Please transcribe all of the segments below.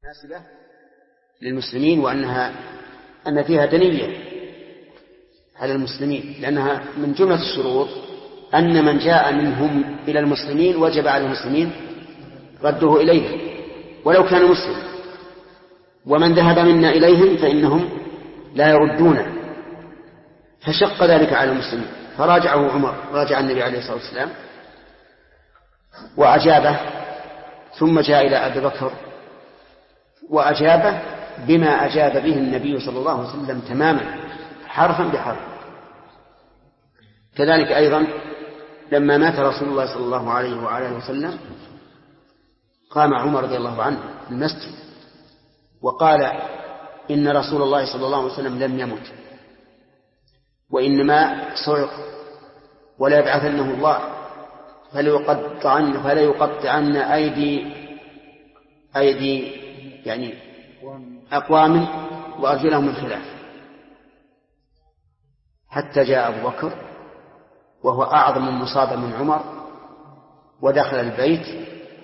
مناسبة للمسلمين أن فيها دنية على المسلمين، لأنها من جملة الشروط أن من جاء منهم إلى المسلمين وجب على المسلمين رده إليه ولو كان مسلم، ومن ذهب منا إليهم فإنهم لا يردونه، فشق ذلك على المسلمين. فراجعه عمر، راجع النبي عليه الصلاة والسلام وأجابه، ثم جاء إلى أبي بكر وأجابه بما أجاب به النبي صلى الله عليه وسلم تماما حرفا بحرف. كذلك أيضا لما مات رسول الله صلى الله عليه وآله وسلم قام عمر رضي الله عنه في المسجد وقال إن رسول الله صلى الله عليه وسلم لم يمت وإنما صعق ولا يبعثنه الله فلا يقطعن أيدي يعني أقوام وأرجلهم من خلاف، حتى جاء أبو بكر وهو أعظم المصاب من عمر ودخل البيت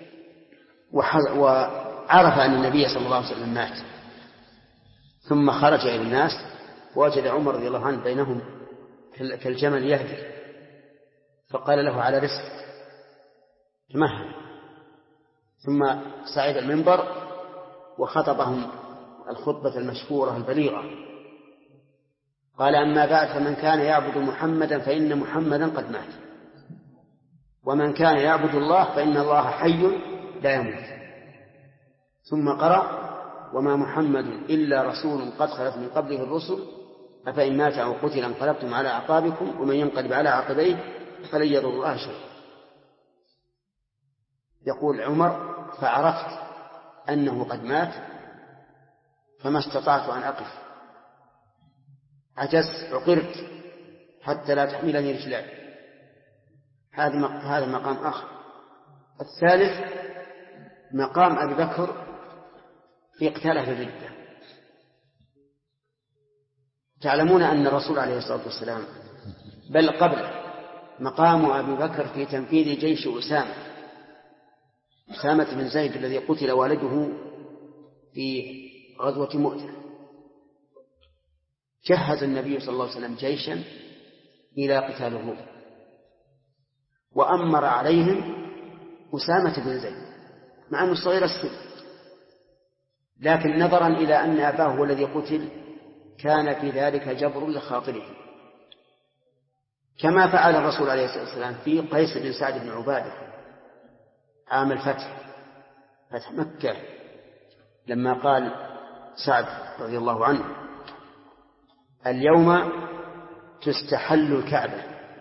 وعرف أن النبي صلى الله عليه وسلم مات، ثم خرج إلى الناس ووجد عمر رضي الله عنه بينهم كالجمل يهدي، فقال له على رزق تمهل، ثم صعد المنبر وخطبهم الخطبة المشهورة البليغة، قال أما بعد فمن كان يعبد محمدا فإن محمدا قد مات، ومن كان يعبد الله فإن الله حي لا يموت، ثم قرأ وما محمد إلا رسول قد خلت من قبله الرسل أفإن مات أو قتل انقلبتم على أعقابكم ومن ينقلب على عقبيه فلن يضر الله شيئا. يقول عمر فعرفت أنه قد مات فما استطعت أن أقف، عجزت عقرت حتى لا تحملني رجلاي. هذا مقام آخر. الثالث مقام أبي بكر في قتال أهل الردة. تعلمون أن الرسول عليه الصلاة والسلام بل قبل مقام أبي بكر في تنفيذ جيش أسامة بن زيد الذي قتل والده في غزوة مؤتة، جهز النبي صلى الله عليه وسلم جيشا إلى قتال الروم وأمر عليهم أسامة بن زيد مع أنه صغير السن، لكن نظرا إلى أن أباه هو الذي قتل كان في ذلك جبر لخاطره، كما فعل الرسول عليه الصلاة والسلام في قيس بن سعد بن عبادة عام الفتح، فتح مكة، لما قال سعد رضي الله عنه اليوم تستحل الكعبة،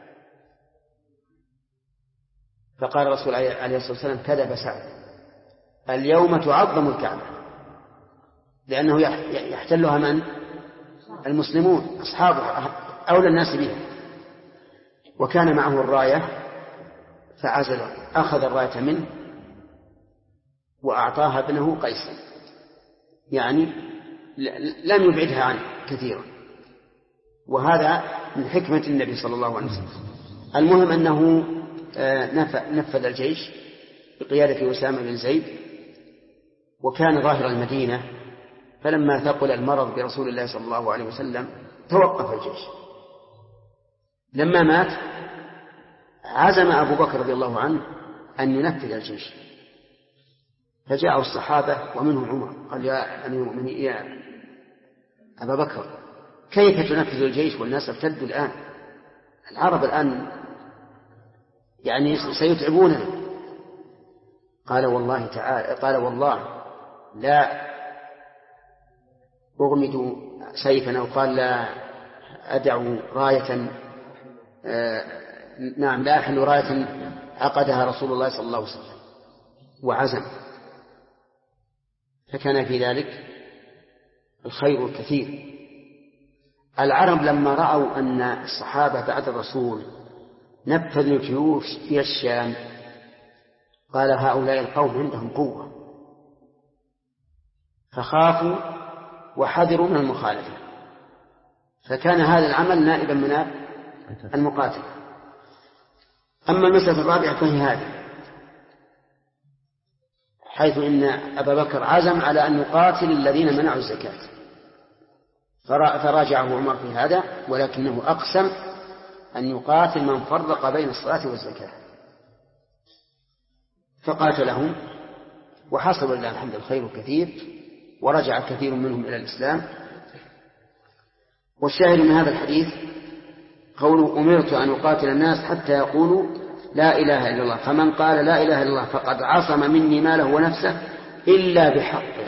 فقال الرسول عليه الصلاة والسلام كذب سعد، اليوم تعظم الكعبة، لأنه يحتلها من؟ المسلمون أصحابه أولى الناس بها. وكان معه الراية فعزل، أخذ الراية منه وأعطاها ابنه قيس، يعني لم يبعدها عنه كثيرا، وهذا من حكمة النبي صلى الله عليه وسلم. المهم أنه نفذ الجيش بقيادة أسامة بن زيد، وكان ظاهر المدينة، فلما ثقل المرض برسول الله صلى الله عليه وسلم توقف الجيش. لما مات عزم أبو بكر رضي الله عنه أن ينفذ الجيش، فجاءوا الصحابة ومنهم عمر قال يا أمير المؤمنين يا أبا بكر كيف تنفذ الجيش والناس ارتدوا الآن؟ العرب الآن يعني سيتعبوننا. قال والله لا أغمد سيفا، أو قال لا أدع راية لا أحل راية عقدها رسول الله صلى الله عليه وسلم، وعزم، فكان في ذلك الخير الكثير. العرب لما رأوا أن الصحابة بعد الرسول نفذوا الجيوش في الشام قال هؤلاء القوم عندهم قوة، فخافوا وحذروا من المخالفة، فكان هذا العمل نائبا من المقاتل. أما المسألة الرابعة فهي هذه: حيث إن أبا بكر عزم على أن يقاتل الذين منعوا الزكاة، فراجعه عمر في هذا، ولكنه أقسم أن يقاتل من فرق بين الصلاة والزكاة، فقاتلهم وحصل لله الحمد الخير كثير، ورجع كثير منهم إلى الإسلام. والشاهد من هذا الحديث قوله أمرت أن أقاتل الناس حتى يقولوا لا إله إلا الله، فمن قال لا إله إلا الله فقد عصم مني ماله ونفسه إلا بحقه.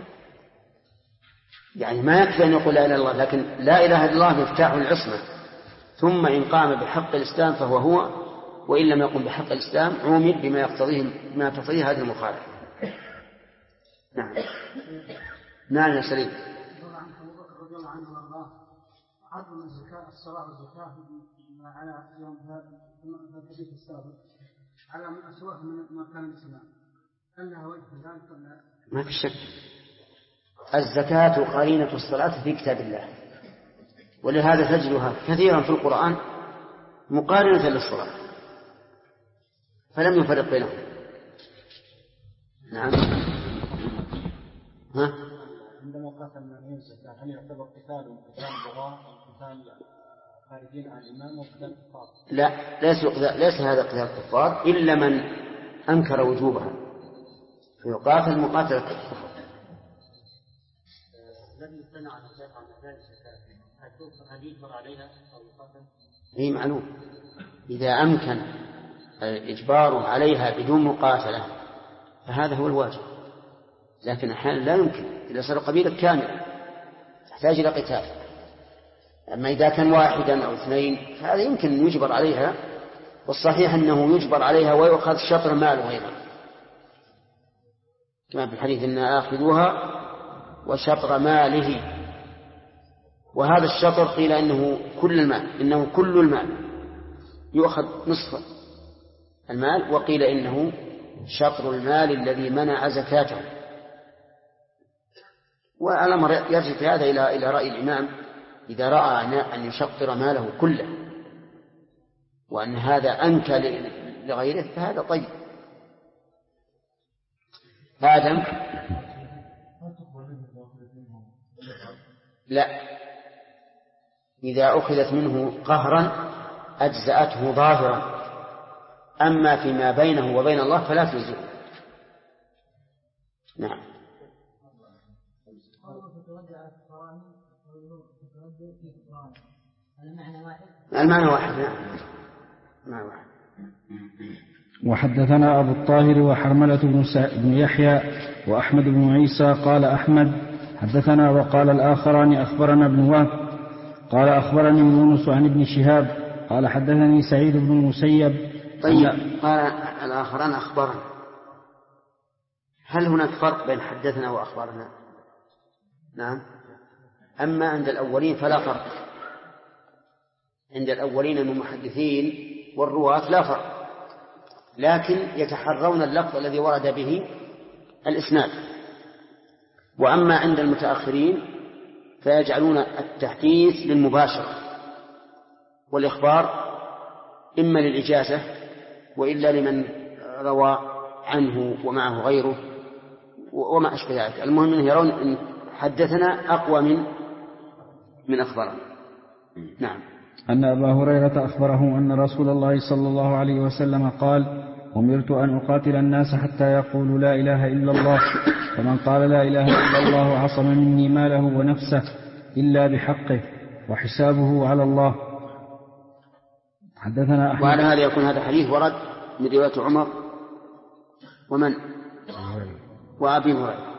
يعني ما يكفي أن يقول لا إله إلا الله، لكن لا إله إلا الله مفتاح العصمة، ثم إن قام بحق الإسلام فهو هو، وإن لم يقم بحق الإسلام عومد بما تقتضيه هذه المخالفة. نعم. نعم يا سليم. عدم الزكاة الصلاة والزكاة على يوم هذا الحديث السابق على من أسوأ من أركان الإسلام، أنها وجه ذلك ولا؟ ما في شك، الزكاة قرينة الصلاة في كتاب الله، ولهذا تجدها كثيرا في القرآن مقارنة للصلاة، فلم يفرق بينهم. نعم. ها؟ عندما قاتل من الزكاة هل يعتبر قتال بغاة أو قتال خارجين عن الإمام وقتال كفار؟ لا، ليس هذا قتال الكفار إلا من أنكر وجوبها، فيقاتل مقاتلة الكفار. الذي يمتنع عن الزكاة عن أداء الزكاة هل يجبر عليها أو يقاتل؟ هي معلوم، إذا أمكن إجباره عليها بدون مقاتلة فهذا هو الواجب، لكن أحيانا لا يمكن، إذا صار قبيلة كاملة تحتاج إلى قتال. أما إذا كان واحدا أو اثنين فهذا يمكن أن يجبر عليها، والصحيح أنه يجبر عليها ويؤخذ شطر ماله أيضا، كما في الحديث إن آخذوها وشطر ماله، وهذا الشطر قيل إنه كل المال يؤخذ نصف المال، وقيل إنه شطر المال الذي منع زكاته. والأمر يرجع في هذا إلى رأي الإمام، إذا رأى أن يشطر ماله كله وأن هذا أنكى لغيره فهذا طيب. آدم لا، إذا أخذت منه قهرا أجزأته ظاهرا، أما فيما بينه وبين الله فلا تجزئه. نعم. المعنى واحد. نعم. معنى واحد. وحدثنا أبو الطاهر وحرملة بن يحيى وأحمد بن عيسى قال أحمد حدثنا، وقال الآخران أخبرنا ابن وهب قال أخبرني يونس عن ابن شهاب قال حدثني سعيد بن المسيب. طيب، قال الآخران أخبرنا، هل هناك فرق بين حدثنا وأخبرنا؟ نعم. أما عند الأولين فلا فرق، عند الأولين من المحدثين والرواة لا فرق، لكن يتحرون اللفظ الذي ورد به الإسناد. وأما عند المتأخرين فيجعلون التحديث للمباشرة والإخبار إما للإجازة وإلا لمن روى عنه ومعه غيره وما أشبه ذلك. المهم أنهم يرون أن حدثنا أقوى من أخبرنا. نعم. أن أبا هريرة أخبره أن رسول الله صلى الله عليه وسلم قال أمرت أن أقاتل الناس حتى يقولوا لا إله إلا الله، فمن قال لا إله إلا الله عصم مني ماله ونفسه إلا بحقه وحسابه على الله. حدثنا أحمد. وعلى هذا يكون هذا حديث ورد من رواية عمر ومن وأبي هريرة.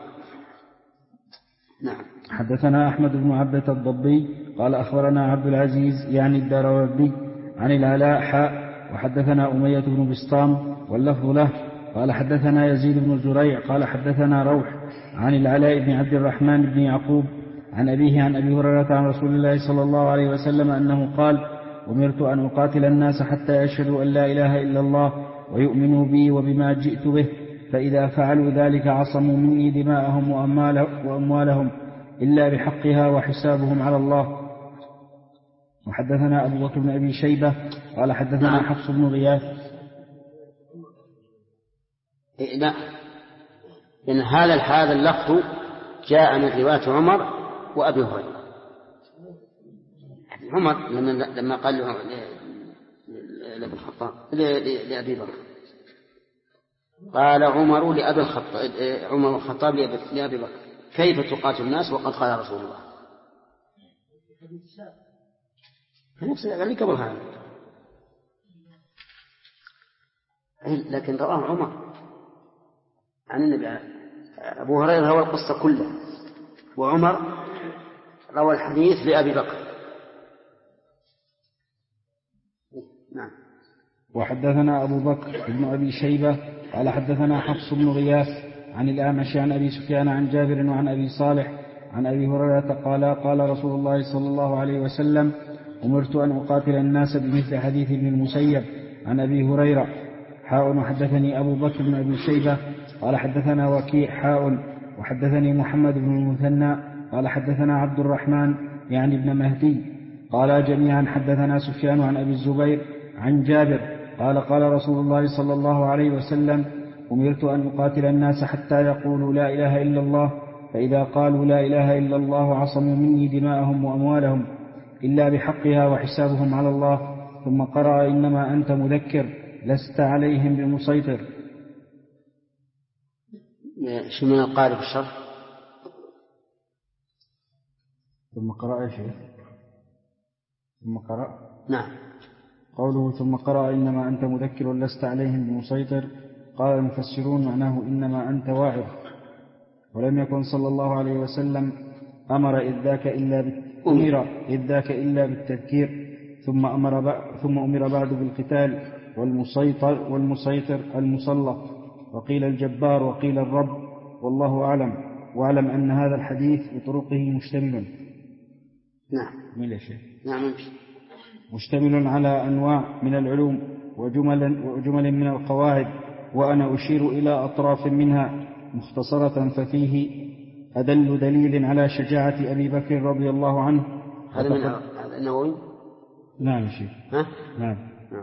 نعم. حدثنا أحمد بن عبدة الضبي قال أخبرنا عبد العزيز يعني الدراوردي عن العلاء حاء وحدثنا أمية بن بسطام واللفظ له قال حدثنا يزيد بن زريع قال حدثنا روح عن العلاء بن عبد الرحمن بن يعقوب عن أبيه عن أبي هريرة عن رسول الله صلى الله عليه وسلم أنه قال أمرت أن أقاتل الناس حتى يشهدوا أن لا إله إلا الله ويؤمنوا بي وبما جئت به، فإذا فعلوا ذلك عصموا مني دماءهم وأموالهم إلا بحقها وحسابهم على الله. وحدثنا أبو بكر بن أبي شيبة قال حدثنا حفص بن غياث. لا، إن هذا اللفظ جاء من رواية عمر وأبي هريرة. عمر لما قال لابن الخطاب لأبي بكر قال عمر الخطاب لأبي بكر كيف تقاتل الناس وقد قال رسول الله. قال لي قبل هذا لكن رواه عمر عن النبي. أبو هريرة روى القصة كلها وعمر روى الحديث لأبي بكر. نعم. وحدثنا أبو بكر بن أبي شيبة قال حدثنا حفص بن غياث عن الأعمش عن أبي سفيان عن جابر وعن أبي صالح عن أبي هريرة قال رسول الله صلى الله عليه وسلم أمرت أن أقاتل الناس بمثل حديث ابن المسيب عن أبي هريرة. وحدثني أبو بكر بن أبي شيبة قال حدثنا وكيع وحدثني محمد بن المثنى قال حدثنا عبد الرحمن يعني ابن مهدي قال جميعا حدثنا سفيان عن أبي الزبير عن جابر قال رسول الله صلى الله عليه وسلم أمرت أن أقاتل الناس حتى يقولوا لا إله إلا الله، فإذا قالوا لا إله إلا الله عصموا مني دماءهم وأموالهم إلا بحقها وحسابهم على الله. ثم قرأ إنما أنت مذكر لست عليهم بمسيطر. شو من القارئ في الشرح؟ ثم قرأ يا شيخ ثم قرأ نعم قوله ثم قرأ إنما أنت مذكر لست عليهم بمسيطر. قال المفسرون معناه إنما أنت واعظ، ولم يكن صلى الله عليه وسلم أمر إذ ذاك إلا بالتذكير، ثم أمر بعد بالقتال والمسيطر المسلط، وقيل الجبار وقيل الرب، والله أعلم. واعلم أن هذا الحديث بطرقه مشتمل. نعم مشتمل على أنواع من العلوم وجمل من القواعد، وأنا أشير إلى أطراف منها مختصرة. ففيه أدل دليل على شجاعة أبي بكر رضي الله عنه. هذا من النووي. نعم شيخ. نعم.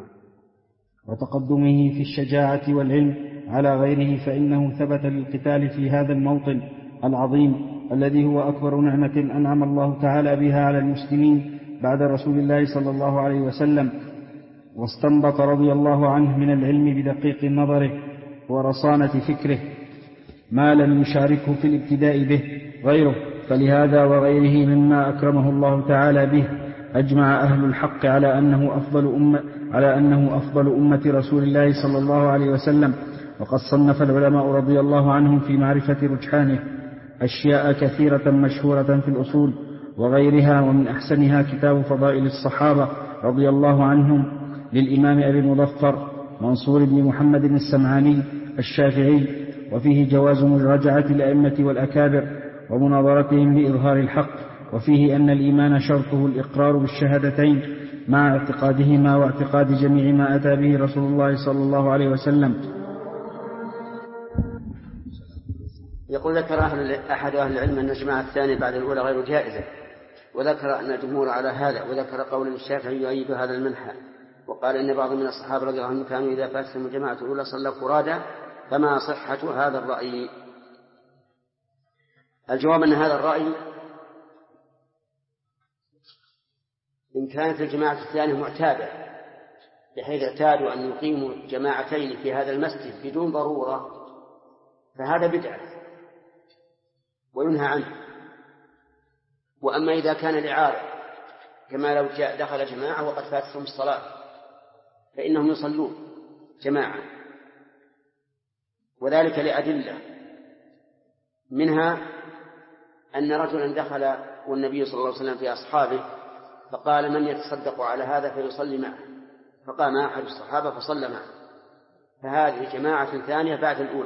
وتقدمه في الشجاعة والعلم على غيره، فإنه ثبت للقتال في هذا الموطن العظيم الذي هو أكبر نعمة أنعم الله تعالى بها على المسلمين بعد رسول الله صلى الله عليه وسلم. واستنبط رضي الله عنه من العلم بدقيق نظره ورصانة فكره ما لم يشاركه في الابتداء به غيره، فلهذا وغيره مما أكرمه الله تعالى به أجمع أهل الحق على أنه أفضل أمة رسول الله صلى الله عليه وسلم. وقد صنف العلماء رضي الله عنهم في معرفة رجحانه أشياء كثيرة مشهورة في الأصول وغيرها، ومن أحسنها كتاب فضائل الصحابة رضي الله عنهم للإمام أبي المظفر منصور بن محمد السمعاني الشافعي، وفيه جواز مراجعة الأئمة والأكابر ومناظرتهم لإظهار الحق، وفيه أن الإيمان شرطه الإقرار بالشهادتين مع اعتقادهما واعتقاد جميع ما أتى به رسول الله صلى الله عليه وسلم. يقول ذكر أحد أهل العلم أن الجماعة الثانية بعد الأولى غير جائزة، وذكر أن الجمهور على هذا، وذكر قول الشافعي يؤيد هذا المنحى، وقال إن بعض من الصحابة رضي الله عنهم كانوا إذا فاتهم الجماعة الأولى صلوا فرادا، فما صحة هذا الرأي؟ الجواب أن هذا الرأي إن كانت الجماعة الثانية معتادة بحيث اعتادوا أن يقيموا جماعتين في هذا المسجد بدون ضرورة فهذا بدعة وينهى عنه. وأما إذا كان لعارض كما لو دخل جماعة وقد فاتتهم الصلاة فإنهم يصلون جماعة، وذلك لأدلة، منها أن رجلا دخل والنبي صلى الله عليه وسلم في أصحابه فقال من يتصدق على هذا فيصلي معه، فقام أحد الصحابة فصلى معه، فهذه جماعة ثانية بعد الأولى.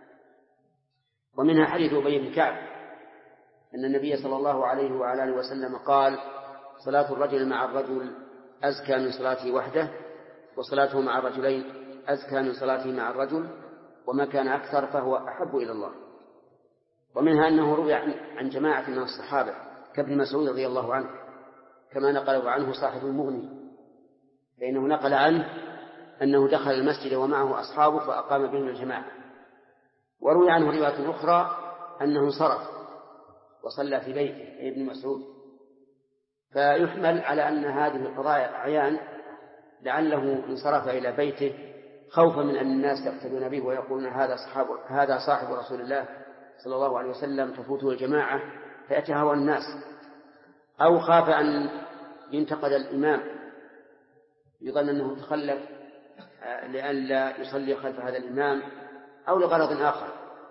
ومنها حديث أبي بن كعب أن النبي صلى الله عليه وعلى آله وسلم قال صلاة الرجل مع الرجل أزكى من صلاته وحده، وصلاته مع الرجلين أزكى من صلاته مع الرجل، وما كان أكثر فهو أحب إلى الله. ومنها أنه روي عن جماعة من الصحابة كابن مسعود رضي الله عنه كما نقله عنه صاحب المغني، فإنه نقل عنه أنه دخل المسجد ومعه أصحابه فأقام بهم الجماعة، وروي عنه رواية أخرى أنه انصرف وصلى في بيته ابن مسعود. فيحمل على أن هذه القضايا أعيان، لعله انصرف إلى بيته خوفا من أن الناس يقتدون به ويقولون هذا صاحب رسول الله صلى الله عليه وسلم تفوته الجماعة فيتهاوى الناس، أو خاف أن ينتقد الإمام يظن أنه تخلف لئلا يصلي خلف هذا الإمام، أو لغرض آخر.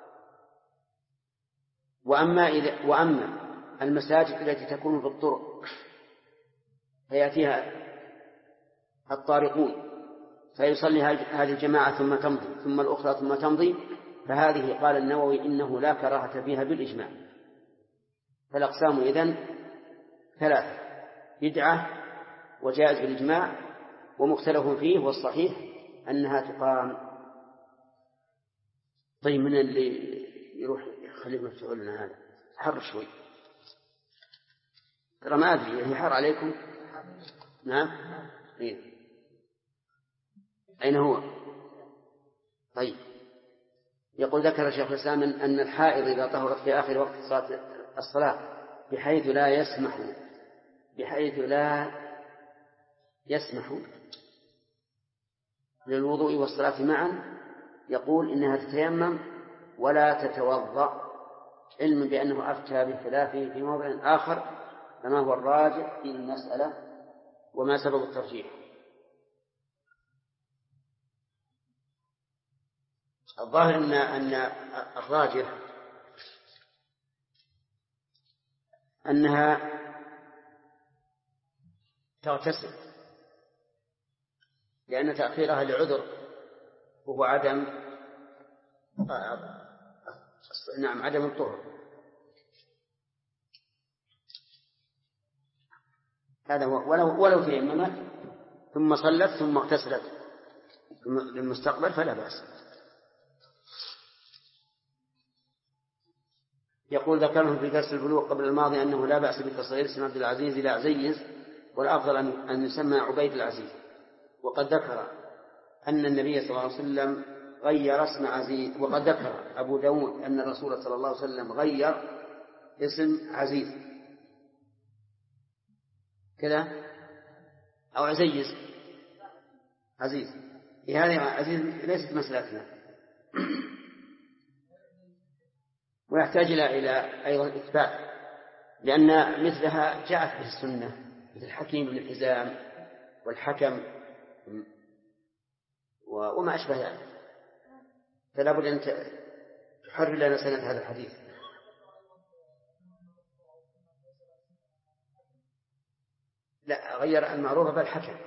وأما المساجد التي تكون في الطرق فيأتيها الطارقون فيصلي هذه الجماعة ثم تمضي ثم الأخرى ثم تمضي، فهذه قال النووي إنه لا كراهة فيها بالإجماع. فالأقسام إذن ثلاثة: بدعة وجائز بالإجماع ومختلف فيه، والصحيح أنها تقام. طيب من اللي يروح يخليه مفتوح لنا هذا؟ حر شوي ترى، ما أدري هي حر عليكم؟ نعم. أين هو؟ طيب. يقول ذكر شيخ الإسلام أن الحائض إذا طهرت في آخر وقت الصلاة بحيث لا يسمح للوضوء والصلاة معا، يقول إنها تتيمم ولا تتوضأ، علم بأنه أفتى بخلافه في موضع آخر، فما هو الراجح في المسألة وما سبب الترجيح؟ الظاهر أن الراجح أنها تغتسل، لأن تأخيرها لعذر وهو عدم الطهر. هذا هو. ولو تيممت ثم صلت ثم اغتسلت للمستقبل فلا بأس. يقول ذكرهم في درس البلوغ قبل الماضي أنه لا بأس بتصغير اسم عبد العزيز إلى عزيز، والأفضل أن يسمى عبيد العزيز. وقد ذكر أن النبي صلى الله عليه وسلم غير اسم عزيز، وقد ذكر أبو داود أن الرسول صلى الله عليه وسلم غير اسم عزيز كذا أو عزيز هذه عزيز ليست مسألتنا، ويحتاج إلى أيضا إثبات، لأن مثلها جاءت به السنة، مثل حكيم بن حزام والحكم وما أشبه ذلك، فلا بد أن تحرر لنا سنة هذا الحديث. لا، غير المعروف بالحكم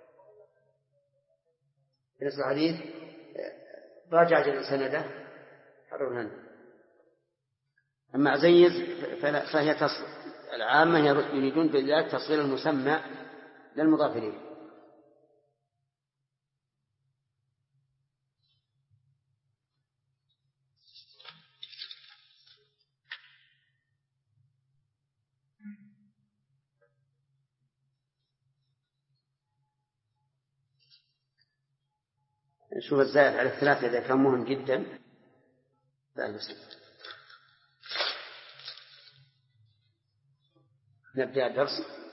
في نفس الحديث، راجع سنده حرر لنا. أما عزيز فهي العامة يريدون بذلك تصغير المسمى للمضاف إليه. نشوف الزائد على الثلاثة إذا كان مهم جدا. نبدأ الدرس.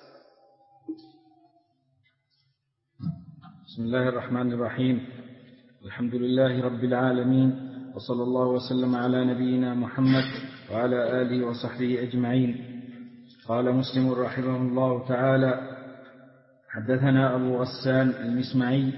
بسم الله الرحمن الرحيم. الحمد لله رب العالمين، وصلى الله وسلم على نبينا محمد وعلى آله وصحبه أجمعين. قال مسلم رحمه الله تعالى: حدثنا أبو غسان المسمعي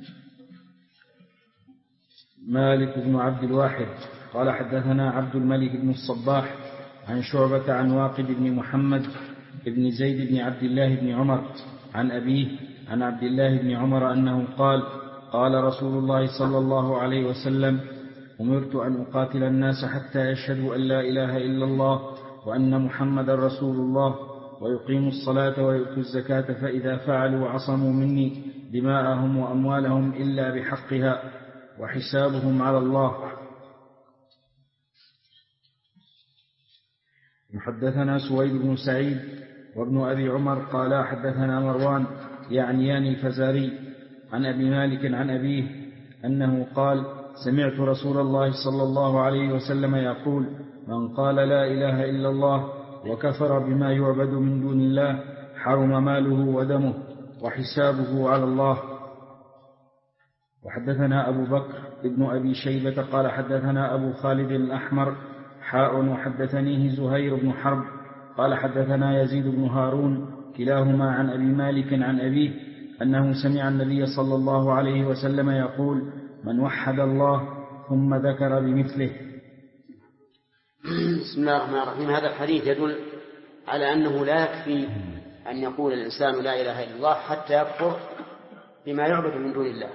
مالك بن عبد الواحد قال حدثنا عبد الملك بن الصباح عن شعبة عن واقد بن محمد بن زيد بن عبد الله بن عمر عن أبيه عن عبد الله بن عمر أنه قال: قال رسول الله صلى الله عليه وسلم: أمرت أن أقاتل الناس حتى يشهدوا أن لا إله إلا الله وأن محمد رسول الله ويقيموا الصلاة ويؤتوا الزكاة، فإذا فعلوا عصموا مني دماءهم وأموالهم إلا بحقها وحسابهم على الله. حدثنا سويد بن سعيد وابن أبي عمر قال حدثنا مروان يعني الفزاري عن أبي مالك عن أبيه أنه قال: سمعت رسول الله صلى الله عليه وسلم يقول: من قال لا إله إلا الله وكفر بما يعبد من دون الله حرم ماله ودمه وحسابه على الله. وحدثنا أبو بكر ابن أبي شيبة قال حدثنا أبو خالد الأحمر وحدثنيه زهير بن حرب قال حدثنا يزيد بن هارون كلاهما عن أبي مالك عن أبيه أنه سمع النبي صلى الله عليه وسلم يقول: من وحد الله ثم ذكر بمثله. بسم الله الرحمن الرحيم. هذا الحديث يدل على أنه لا يكفي أن يقول الإنسان لا إله إلا الله حتى يكفر بما يعبد من دون الله.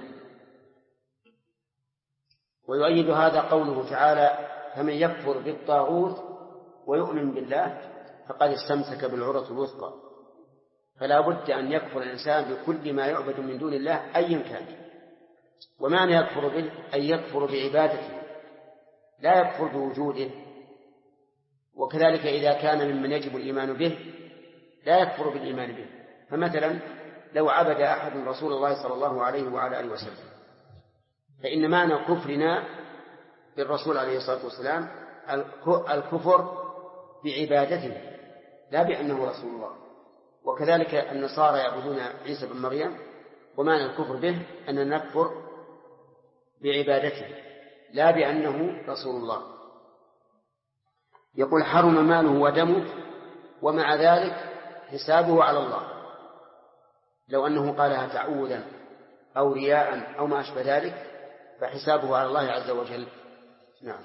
ويؤيد هذا قوله تعالى: فمن يكفر بالطاغوت ويؤمن بالله فقد استمسك بالعروة الوثقى. فلا بد أن يكفر الإنسان بكل ما يعبد من دون الله أيا كان. ومعنى يكفر به أي يكفر بعبادته، لا يكفر بوجوده. وكذلك إذا كان ممن يجب الإيمان به لا يكفر بالإيمان به. فمثلا لو عبد أحد رسول الله صلى الله عليه وعلى آله وسلم فإن معنى كفرنا بالرسول عليه الصلاة والسلام الكفر بعبادته لا بأنه رسول الله. وكذلك النصارى يعبدون عيسى بن مريم، ومعنى الكفر به أن نكفر بعبادته لا بأنه رسول الله. يقول: حرم ماله ودمه، ومع ذلك حسابه على الله. لو أنه قالها تعوذا أو رياء أو ما أشبه ذلك فحسابه على الله عز وجل. نعم.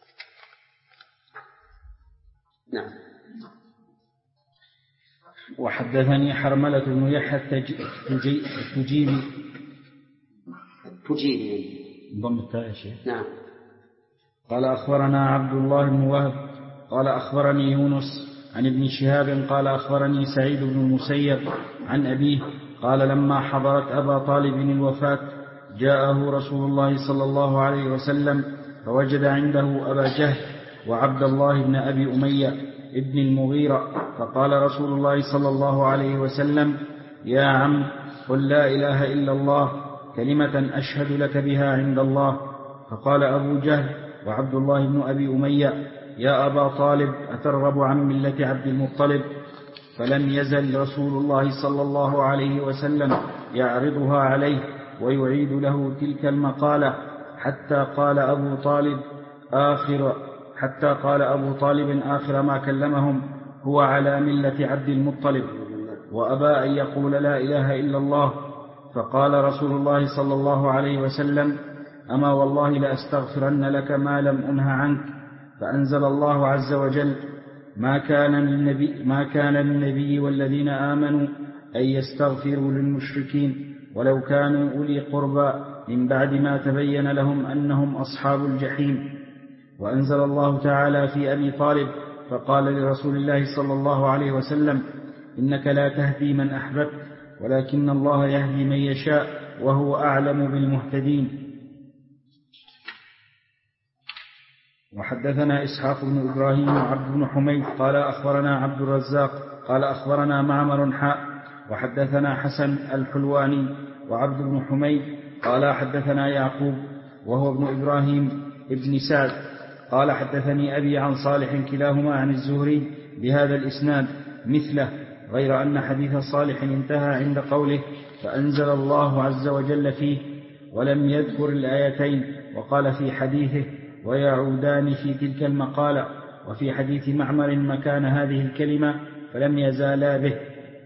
وحدثني حرملة بن يحيى التجيبي ضم التاء يا شيخ. نعم. قال أخبرنا عبد الله بن وهب قال أخبرني يونس عن ابن شهاب قال أخبرني سعيد بن المسيب عن أبيه قال: لما حضرت أبا طالب الوفاة جاءه رسول الله صلى الله عليه وسلم فوجد عنده أبا جهل وعبد الله بن أبي أمية ابن المغيرة، فقال رسول الله صلى الله عليه وسلم: يا عم، قل لا إله إلا الله كلمة أشهد لك بها عند الله. فقال أبو جهل وعبد الله بن أبي أمية: يا أبا طالب، أترغب عن ملة عبد المطلب؟ فلم يزل رسول الله صلى الله عليه وسلم يعرضها عليه ويعيد له تلك المقالة حتى قال أبو طالب آخر ما كلمهم: هو على ملة عبد المطلب، وأبى أن يقول لا إله إلا الله. فقال رسول الله صلى الله عليه وسلم: أما والله لأستغفرن لك ما لم أنه عنك. فأنزل الله عز وجل: ما كان للنبي والذين آمنوا أن يستغفروا للمشركين ولو كانوا أولي قربى من بعد ما تبين لهم أنهم أصحاب الجحيم. وأنزل الله تعالى في أبي طالب فقال لرسول الله صلى الله عليه وسلم: إنك لا تهدي من أحببت ولكن الله يهدي من يشاء وهو أعلم بالمهتدين. وحدثنا إسحاق بن إبراهيم وعبد بن حميد قال أخبرنا عبد الرزاق قال أخبرنا معمر وحدثنا حسن الحلواني وعبد بن حميد قال حدثنا يعقوب وهو ابن إبراهيم ابن سعد قال حدثني أبي عن صالح كلاهما عن الزهري بهذا الإسناد مثله، غير أن حديث صالح انتهى عند قوله: فأنزل الله عز وجل فيه، ولم يذكر الآيتين، وقال في حديثه: ويعودان في تلك المقالة، وفي حديث معمر مكان هذه الكلمة فلم يزالا به.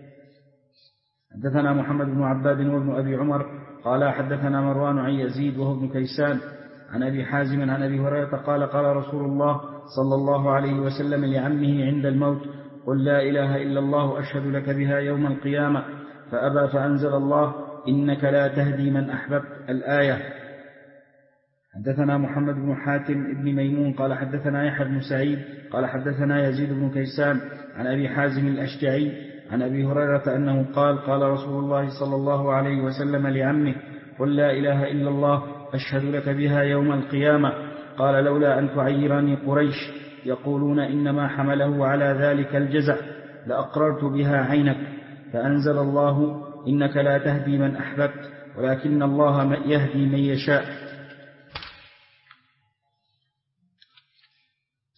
حدثنا محمد بن عباد وابن أبي عمر قال حدثنا مروان عن يزيد وهو ابن كيسان عن أبي حازم عن أبي هريرة قال: قال رسول الله صلى الله عليه وسلم لعمه عند الموت: قل لا إله إلا الله أشهد لك بها يوم القيامة، فأبى، فأنزل الله: إنك لا تهدي من أحببت، الآية. حدثنا محمد بن حاتم بن ميمون قال حدثنا يحيى بن سعيد قال حدثنا يزيد بن كيسان عن أبي حازم الأشجعي عن أبي هريرة أنه قال: قال رسول الله صلى الله عليه وسلم لعمه: قل لا إله إلا الله أشهد لك بها يوم القيامة. قال: لولا أن تعيرني قريش يقولون إنما حمله على ذلك الجزع لأقررت بها عينك. فأنزل الله: إنك لا تهدي من أحببت ولكن الله يهدي من يشاء.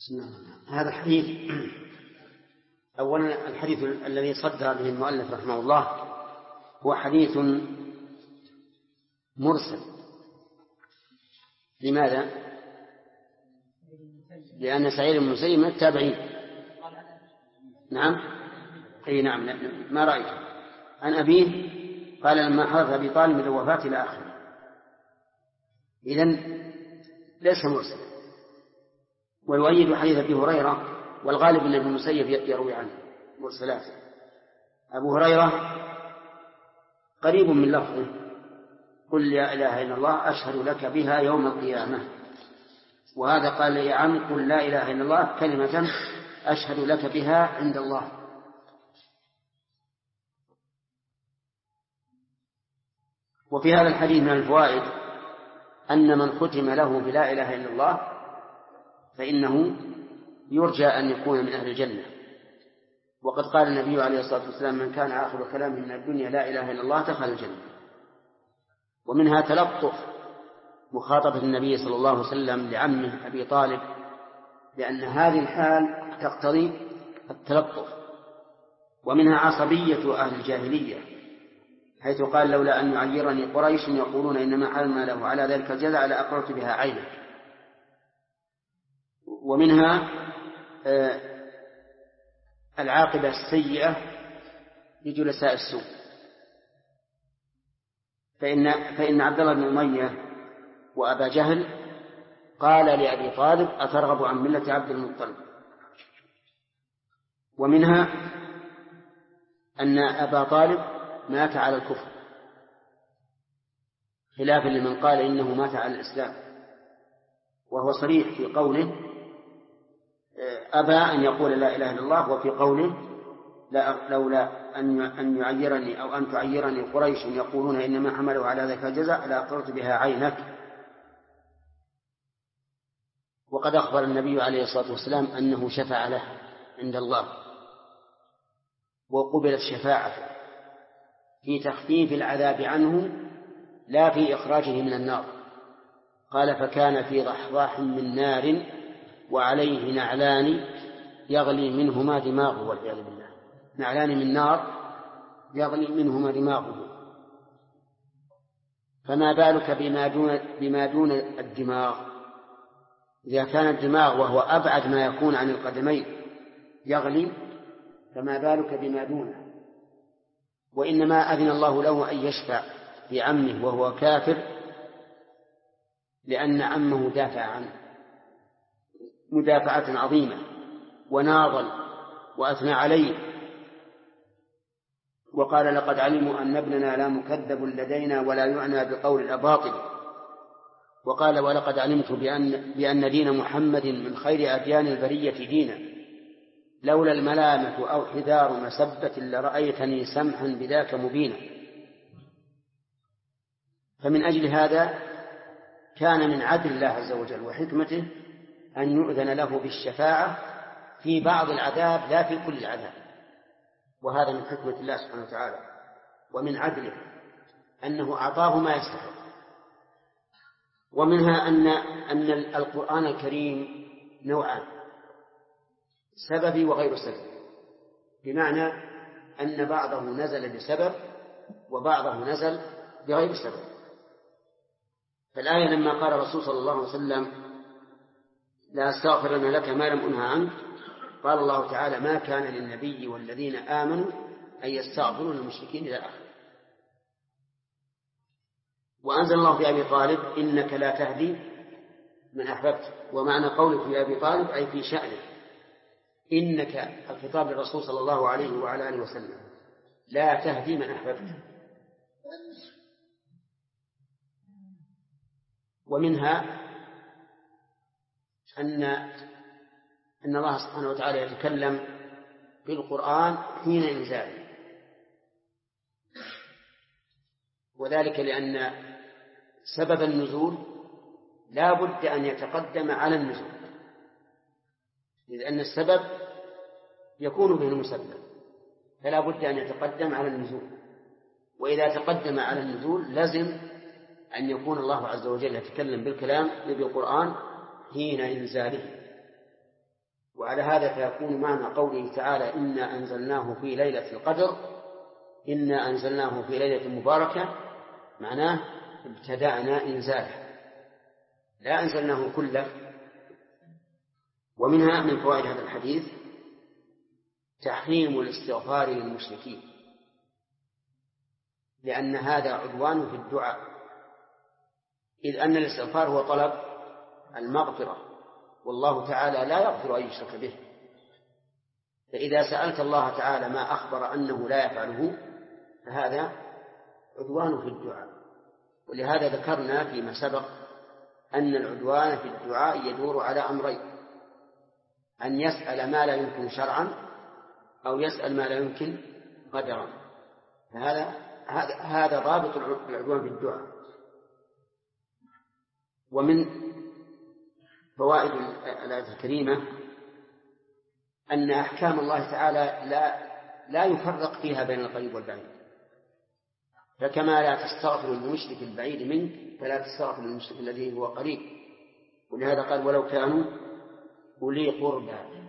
هذا الحديث أولا الحديث الذي صدر به المؤلف رحمه الله هو حديث مرسل. لماذا؟ لأن سعيد بن المسيب من التابعين. نعم أي نعم ما رأيته عن أبيه قال لما حضر أبي طالب من الوفاة إلى آخره. إذن ليس مرسل. ويؤيد حديث أبي هريرة والغالب أن ابن المسيب يروي عنه مرسلات. أبو هريرة قريب من لفظه قل لا إله إلا الله أشهد لك بها يوم القيامة. وهذا قال يا عم قل لا إله إلا الله كلمة أشهد لك بها عند الله. وفي هذا الحديث من الفوائد أن من ختم له بلا إله إلا الله فإنه يرجى أن يكون من أهل الجنة. وقد قال النبي عليه الصلاة والسلام من كان آخر كلامه من الدنيا لا إله إلا الله دخل الجنة. ومنها تلطف مخاطبة النبي صلى الله عليه وسلم لعمه أبي طالب لأن هذه الحال تقتضي التلطف. ومنها عصبية أهل الجاهلية حيث قال لولا أن يعيرني قريش يقولون إنما حرم له على ذلك الجزاء لأقررت بها عينه. ومنها العاقبة السيئة لجلساء السوء. فإن عبد الله بن أمية وأبا جهل قال لأبي طالب أترغب عن ملة عبد المطلب. ومنها أن أبا طالب مات على الكفر خلافا لمن قال إنه مات على الإسلام، وهو صريح في قوله أبى أن يقول لا إله إلا الله، وفي قوله لولا أن يعيرني أو أن تعيرني قريش يقولون إنما حملوا على ذلك الجزاء لأقررت بها عينك. وقد أخبر النبي عليه الصلاة والسلام أنه شفع له عند الله وقبلت شفاعته في تخفيف العذاب عنه لا في إخراجه من النار. قال فكان في ضحضاح من نار وعليه نعلان يغلي منهما دماغه والعياذ بالله. نعلان من نار يغلي منهما دماغه. فما بالك بما دون الدماغ؟ إذا كان الدماغ وهو أبعد ما يكون عن القدمين يغلي فما بالك بما دونه. وإنما أذن الله له أن يشفع في عمه وهو كافر لأن عمه دافع عنه مدافعة عظيمة وناضل وأثنى عليه وقال لقد علموا أن ابننا لا مكذب لدينا ولا يعنى بقول الأباطل. وقال ولقد علمت بأن دين محمد من خير أديان البرية دينا لولا الملامة أو حذار مسبة لرأيتني سمحا بذاك مبينا. فمن أجل هذا كان من عدل الله عز وجل وحكمته أن يؤذن له بالشفاعة في بعض العذاب لا في كل العذاب. وهذا من حكمة الله سبحانه وتعالى ومن عدله أنه أعطاه ما يستحق. ومنها أن القرآن الكريم نوعان سببي وغير سببي، بمعنى أن بعضه نزل بسبب وبعضه نزل بغير سبب. فالآية لما قال الرسول صلى الله عليه وسلم لا أستغفرن لك ما لم أنهى عنك قال الله تعالى ما كان للنبي والذين آمنوا أن يستغفروا للمشركين إلى آخره. وأنزل الله في أبي طالب إنك لا تهدي من أحببت. ومعنى قوله في أبي طالب أي في شأنه إنك الخطاب للرسول صلى الله عليه وعلى آله وسلم لا تهدي من أحببت. ومنها أن الله سبحانه وتعالى يتكلم بالقرآن حين إنزاله، وذلك لأن سبب النزول لا بد أن يتقدم على النزول، لأن السبب يكون به المسبب فلا بد أن يتقدم على النزول. وإذا تقدم على النزول لازم أن يكون الله عز وجل يتكلم بالكلام بالقرآن حين إنزاله. وعلى هذا فيكون معنى قوله تعالى إنا أنزلناه في ليلة القدر، إنا أنزلناه في ليلة مباركة، معناه ابتدأنا إنزاله لا أنزلناه كله. ومنها من فوائد هذا الحديث تحريم الاستغفار للمشركين، لأن هذا عدوان في الدعاء، إذ أن الاستغفار هو طلب المغفرة، والله تعالى لا يغفر أن يشرك به، فإذا سألت الله تعالى ما أخبر أنه لا يفعله فهذا عدوان في الدعاء. ولهذا ذكرنا فيما سبق أن العدوان في الدعاء يدور على أمرين: أن يسأل ما لا يمكن شرعا، أو يسأل ما لا يمكن قدرا. هذا ضابط العدوان في الدعاء. ومن فوائد الآية الكريمة أن أحكام الله تعالى لا يفرق فيها بين القريب والبعيد، فكما لا تستغفر للمشرك البعيد منك فلا تستغفر للمشرك الذي هو قريب. ولهذا قال ولو كانوا أولي قربى.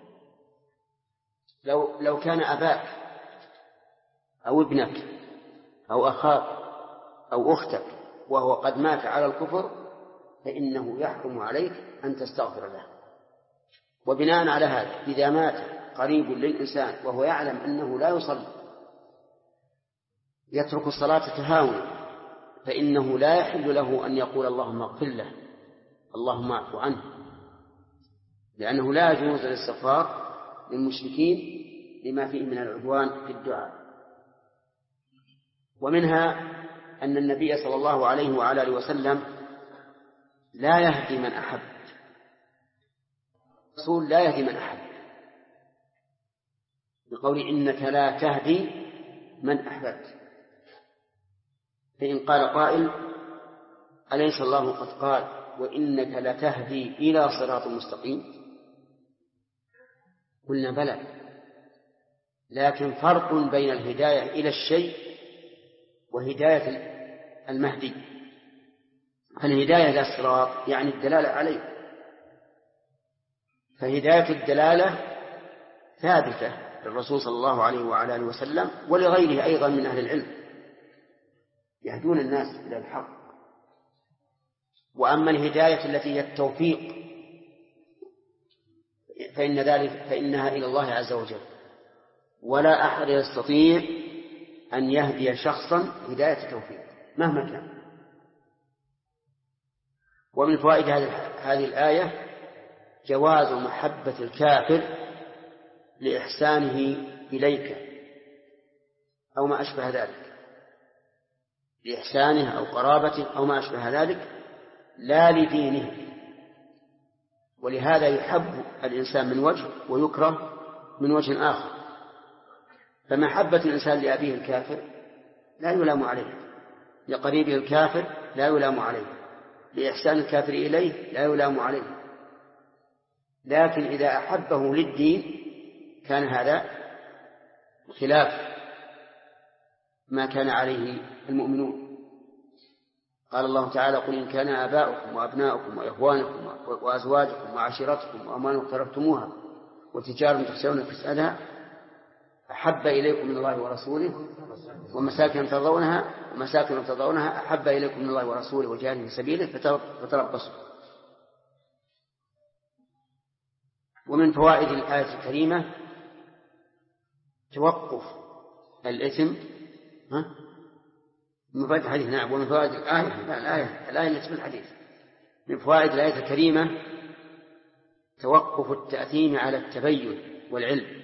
لو كان أباك أو ابنك أو أخاك أو أختك وهو قد مات على الكفر فإنه يحرم عليك أن تستغفر له. وبناء على هذا إذا مات قريب للإنسان وهو يعلم أنه لا يصلي يترك الصلاة تهاونا، فإنه لا يحل له أن يقول اللهم اغفر له اللهم اعف عنه، لأنه لا يجوز الاستغفار للمشركين لما فيه من العدوان في الدعاء. ومنها أن النبي صلى الله عليه وعلى آله وسلم لا يهدي من أحب، الرسول لا يهدي من أحب، بقول إنك لا تهدي من أحببت. فإن قال قائل أليس الله قد قال وإنك لتهدي إلى صراط مستقيم؟ قلنا بلى، لكن فرق بين الهداية إلى الشيء وهداية المهدي. فالهداية إلى الصراط يعني الدلالة عليه، فهداية الدلالة ثابتة للرسول صلى الله عليه وعلى آله وسلم ولغيره أيضا من أهل العلم يهدون الناس إلى الحق. وأما الهداية التي هي التوفيق فإنها إلى الله عز وجل، ولا أحد يستطيع أن يهدي شخصا هداية توفيق مهما كان. ومن فوائد هذه الآية جواز محبة الكافر لإحسانه إليك أو ما أشبه ذلك، لإحسانه أو قرابته أو ما أشبه ذلك، لا لدينه. ولهذا يحب الإنسان من وجه ويكره من وجه آخر. فمحبة الإنسان لأبيه الكافر لا يلام عليه، لقريبه الكافر لا يلام عليه، لإحسان الكافر إليه لا يلام عليه. لكن إذا أحبه للدين كان هذا خلاف ما كان عليه المؤمنون. قال الله تعالى قل إن كان آباؤكم وأبناؤكم وإخوانكم وأزواجكم وعشيرتكم وأموال اقترفتموها وتجارة تخشون كسادها أحب إليكم من الله ورسوله ومساكن ترضونها أحب إليكم من الله ورسوله وجهاد في سبيله فتربصوا. ومن فوائد الآية الكريمة توقف الإثم من فوائد الحديث. نعم. ومن فوائد الآية التي في الحديث من فوائد الآية الكريمة توقف التأثيم على التبين والعلم،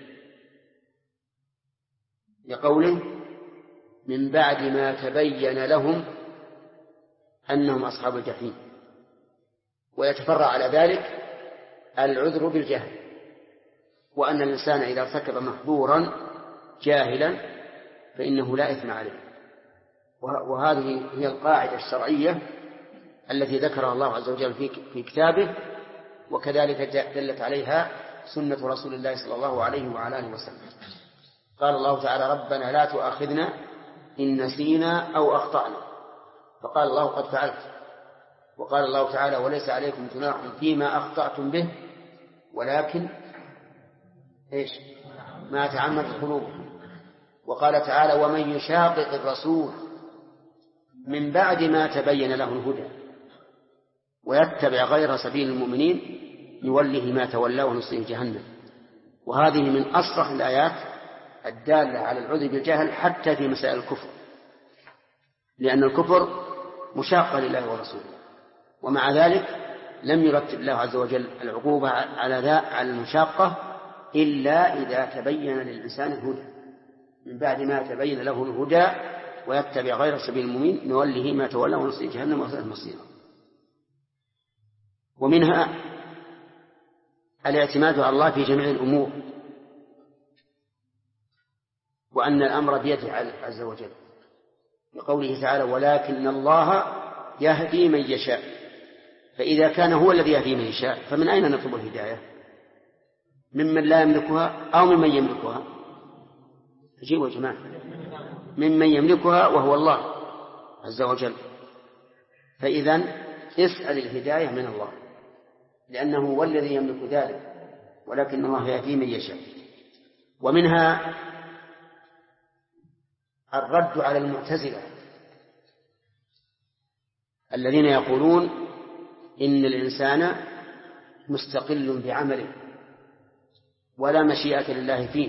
لقوله من بعد ما تبين لهم أنهم أصحاب الجحيم. ويتفرع على ذلك العذر بالجهل، وأن الإنسان إذا ارتكب محظورا جاهلا فإنه لا إثم عليه. وهذه هي القاعدة الشرعية التي ذكرها الله عز وجل في كتابه، وكذلك دلت عليها سنة رسول الله صلى الله عليه وعلى آله وسلم. قال الله تعالى ربنا لا تؤاخذنا إن نسينا أو أخطأنا، فقال الله قد فعلت. وقال الله تعالى وليس عليكم جناح فيما أخطأتم به ولكن إيش؟ ما تعمد قلوبهم. وقال تعالى ومن يشاقق الرسول من بعد ما تبين له الهدى ويتبع غير سبيل المؤمنين يوله ما تولى ونصله جهنم. وهذه من أصرح الآيات الدالة على العذر بالجهل حتى في مسائل الكفر، لأن الكفر مشاقة لله ورسوله، ومع ذلك لم يرتب الله عز وجل العقوبة على المشاقة إلا إذا تبين للإنسان الهدى. من بعد ما تبين له الهدى ويتبع غير سبيل المؤمنين نوله ما تولى ونصله جهنم وساءت مصيره. ومنها الاعتماد على الله في جميع الأمور، وأن الأمر بيده عز وجل، بقوله تعالى ولكن الله يهدي من يشاء. فإذا كان هو الذي يهدي من يشاء فمن أين نطلب الهداية؟ ممن لا يملكها أو ممن يملكها؟ أجيبوا يا جماعة، ممن يملكها وهو الله عز وجل. فإذن اسأل الهداية من الله، لأنه هو الذي يملك ذلك، ولكن الله يهدي من يشاء. ومنها الرد على المعتزلة الذين يقولون إن الإنسان مستقل بعمله ولا مشيئة لله فيه.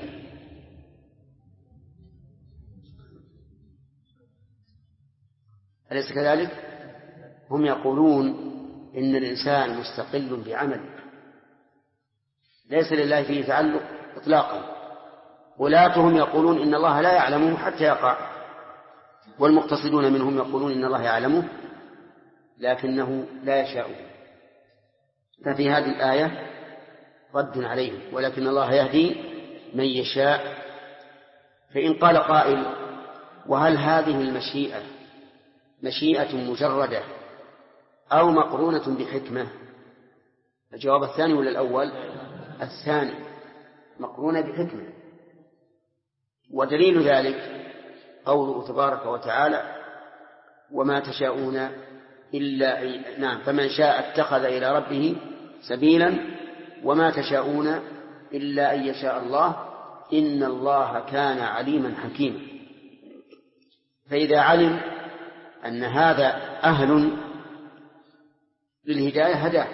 أليس كذلك؟ هم يقولون إن الإنسان مستقل بعمله ليس لله فيه تعلق إطلاقا. ولاتهم يقولون إن الله لا يعلمه حتى يقع، والمقتصدون منهم يقولون إن الله يعلمه لكنه لا يشاءه. ففي هذه الآية رد عليهم، ولكن الله يهدي من يشاء. فإن قال قائل وهل هذه المشيئة مشيئة مجردة أو مقرونة بحكمة؟ الجواب الثاني ولا الأول؟ الثاني، مقرونة بحكمة. ودليل ذلك قوله تبارك وتعالى وما تشاءون إلا فمن شاء اتخذ إلى ربه سبيلا وما تشاءون إلا أن يشاء الله إن الله كان عليما حكيما. فإذا علم أن هذا أهل للهداية هداه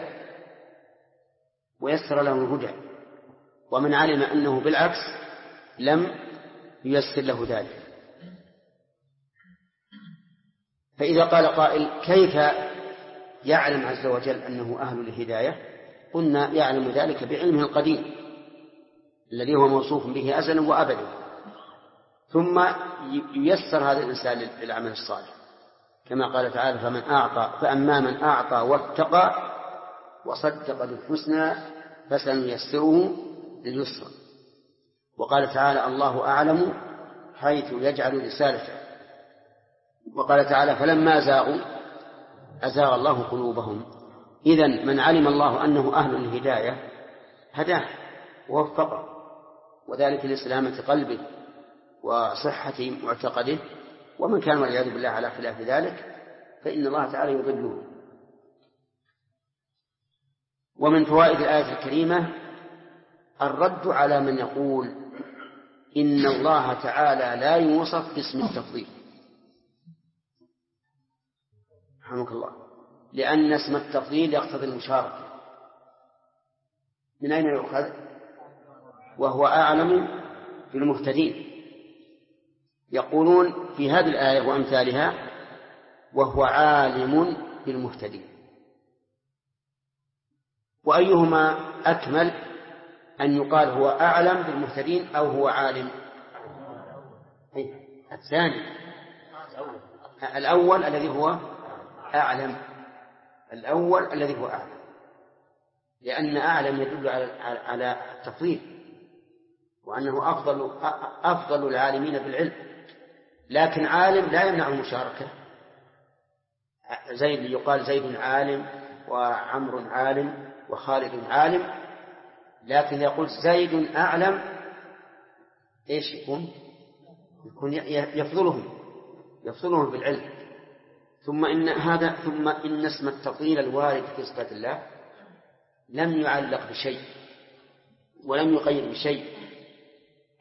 ويسر له الهدى، ومن علم أنه بالعكس لم ييسر له ذلك. فإذا قال قائل كيف يعلم عز وجل أنه أهل للهداية؟ قلنا يعلم ذلك بعلمه القديم الذي هو موصوف به أزلا وأبدا، ثم ييسر هذا الإنسان للعمل الصالح، كما قال تعالى فأما من أعطى واتقى وصدق بالحسنى فسنيسره لليسرى. وقال تعالى الله أعلم حيث يجعل رسالته. وقال تعالى فلما زاغوا أزاغ الله قلوبهم. إذن من علم الله أنه أهل الهداية هداه ووفقه، وذلك لسلامة قلبه وصحة معتقده. ومن كان والعياذ بالله على خلاف ذلك فإن الله تعالى يضله. ومن فوائد الآية الكريمة الرد على من يقول إن الله تعالى لا يوصف باسم التفضيل، رحمك الله، لأن اسم التفضيل يقتضي المشاركة. من أين يؤخذ؟ وهو أعلم بالمهتدين. يقولون في هذه الآية وأمثالها وهو عالم بالمهتدين. وأيهما أكمل، أن يقال هو أعلم بالمهتدين أو هو عالم؟ الثاني، الأول الذي هو أعلم، الأول الذي هو أعلم، لأن أعلم يدل على التفضيل وأنه أفضل العالمين بالعلم. لكن عالم لا يمنع المشاركة. زيد يقال زيد عالم وعمر عالم وخالد عالم، لكن يقول زيد أعلم إيش يكون يفضلهم بالعلم. ثم إن اسم التفضيل الوارد في صفات الله لم يعلق بشيء ولم يقيد بشيء،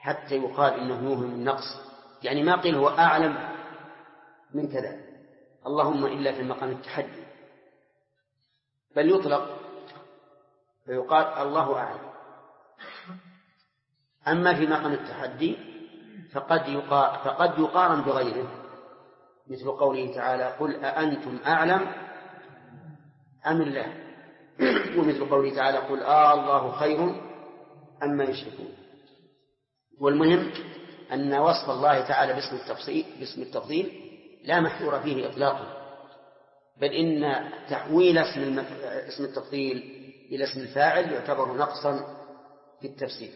حتى يقال إنه يوهم النقص، يعني ما قيل هو أعلم من كذا، اللهم إلا في مقام التحدي، بل يطلق فيقال الله أعلم. أما في مقام التحدي فقد يقارن بغيره، مثل قوله تعالى قل أأنتم أعلم أم الله، ومثل قوله تعالى قل الله خير أما يشركون. والمهم أن وصف الله تعالى باسم التفضيل لا محذور فيه إطلاقا، بل إن تحويل اسم التفضيل إلى اسم الفاعل يعتبر نقصا في التفسير.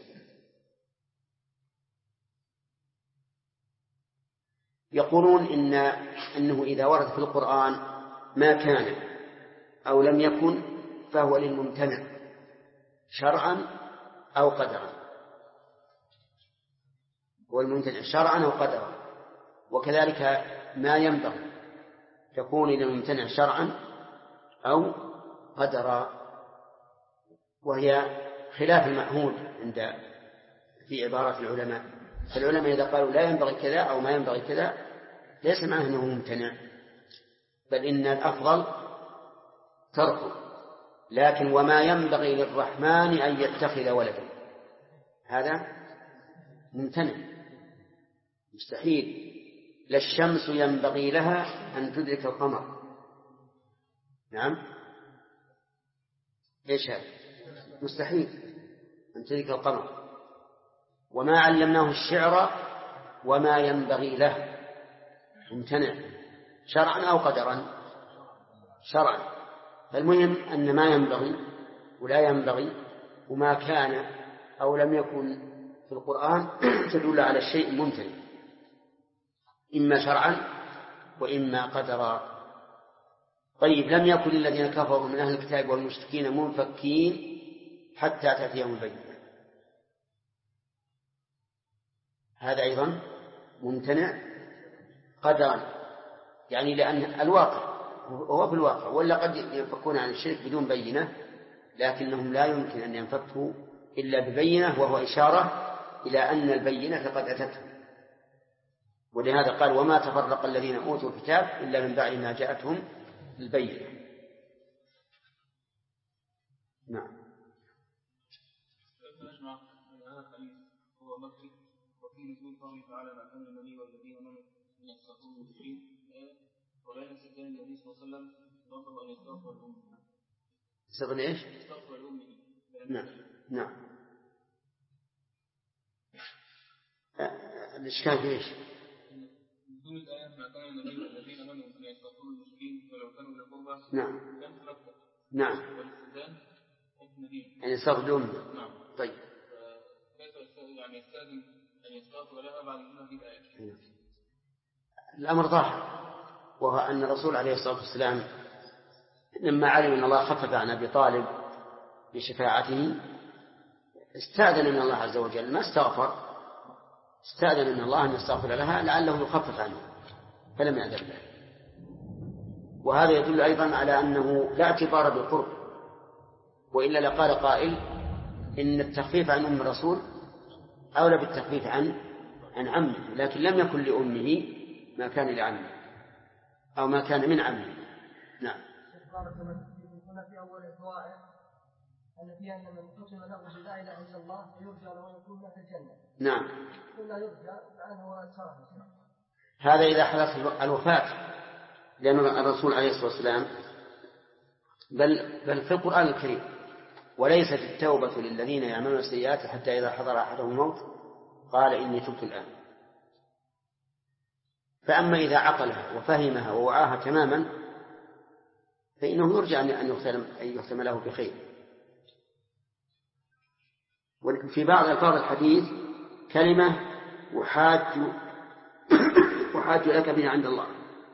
يقولون إنه إذا ورد في القرآن ما كان أو لم يكن فهو للممتنع شرعا أو قدرا، هو الممتنع شرعا أو قدرا، وكذلك ما ينبغي تكون للممتنع شرعا أو قدرا، وهي خلاف المعهود في عبارات العلماء. فالعلماء إذا قالوا لا ينبغي كذا أو ما ينبغي كذا ليس معناه أنه ممتنع، بل إن الأفضل تركه. لكن وما ينبغي للرحمن أن يتخذ ولدا هذا ممتنع مستحيل. لا الشمس ينبغي لها أن تدرك القمر. نعم إيش هذا؟ مستحيل أن تدرك القمر. وما علمناه الشعر وما ينبغي له ممتنع شرعا أو قدرا شرعا. فالمهم أن ما ينبغي ولا ينبغي وما كان أو لم يكن في القرآن تدل على الشيء ممتنع إما شرعا وإما قدرا. طيب لم يكن الذين كفروا من أهل الكتاب والمشركين منفكين حتى تأتيهم البينة، هذا أيضا ممتنع قدرا، يعني لأن الواقع هو في الواقع، ولا قد ينفكون عن الشرك بدون بينة، لكنهم لا يمكن أن ينفكوا إلا ببينة، وهو إشارة إلى أن البينة قد أتتهم. ولهذا قال وما تفرق الذين أوتوا الكتاب إلا من بعد ما جاءتهم البينة. نعم. وفي نزول قوله تعالى ما كان النبي والذين امنوا ان يستغفروا المشركين ولا يستطيع النبي صلى الله عليه وسلم ربه ان يستغفر الامه. يستغفر ايش؟ يستغفر الامه. نعم نعم. الاشكال في ايش؟ نزول الايه ما كان النبي والذين امنوا ان يستغفروا المشركين ولو كانوا اولي قربى. نعم كان تلقى. نعم. والاستئذان حكم دين. يعني يستغفر الامه. نعم. طيب. كيف يعني يستأذن أن يستغفر لها بعد هذه الآية؟ الأمر ظاهر، وهو أن الرسول عليه الصلاة والسلام لما علم أن الله خفف عن أبي طالب بشفاعته استأذن من الله عز وجل، ما استغفر، استأذن من الله أن يستغفر لها لعله يخفف عنه فلم يأذن له. وهذا يدل أيضا على أنه لا اعتبار بالقرب، وإلا لقال قائل إن التخفيف عن أم الرسول أولى بالتخفيف عن عمه، لكن لم يكن لأمه ما كان لعمه أو ما كان من عمه. نعم. هنا في أول الفوائد أن فيها أن من ختم له لا إله إلا الله يرجى له يكون في الجنة. نعم. لا يرجى لأنه شرع. هذا إذا حدث الوفاة، لأن الرسول عليه الصلاة والسلام بل في القرآن الكريم وليست التوبة للذين يعملون السيئات حتى إذا حضر أحدهم الموت قال إني تبت الآن. فأما إذا عقلها وفهمها ووعاها تماما فإنه يرجى أن يختم له بخير. وفي بعض ألفاظ الحديث كلمة وحاج لك بها عند الله.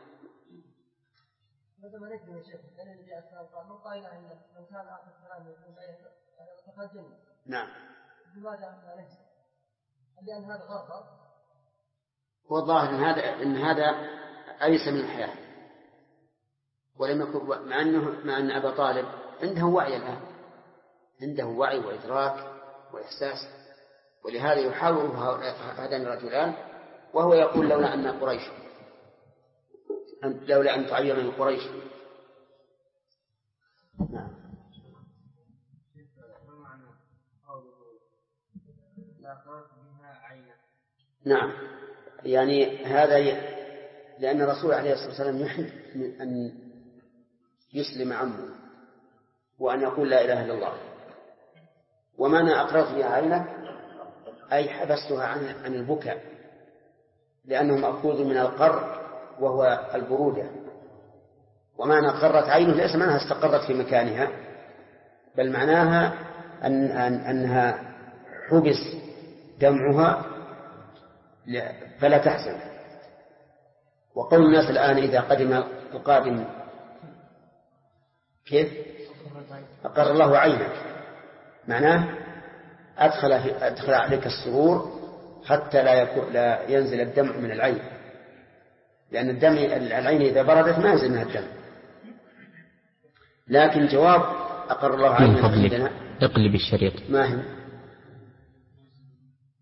هذا ما نجد يا شيخ، أنا اللي جاء قال من قال إن من كان آخر كلام يقول دخل الجنة. نعم. لماذا لا نجد؟ لأن هذا غرض. هو الظاهر إن هذا أيس من الحياة، ولم يكن مع أن أبا طالب عنده وعي الآن، عنده وعي وإدراك وإحساس، ولهذا يحاور هذان الرجلان وهو يقول لولا أن تعيرني قريش. نعم يعني هذا لأن الرسول عليه الصلاة والسلام يحب أن يسلم عمه وأن يقول لا إله إلا الله. ومعنى أقررت بها عينه أي حبستها عن البكاء، لأنه مأخوذ من القر وهو البرودة. ومعنى قرت عينه ليس معناها استقرت في مكانها، بل معناها أنها حبس دمعها فلا تحزن. وقول الناس الآن إذا قدم القادم كيف أقر الله عينك، معناه أدخل عليك السرور حتى لا ينزل الدمع من العين، لأن العين إذا بردت ما ينزل منها الدم. لكن جواب أقر الله عينك عندنا اقلب الشريط ما هم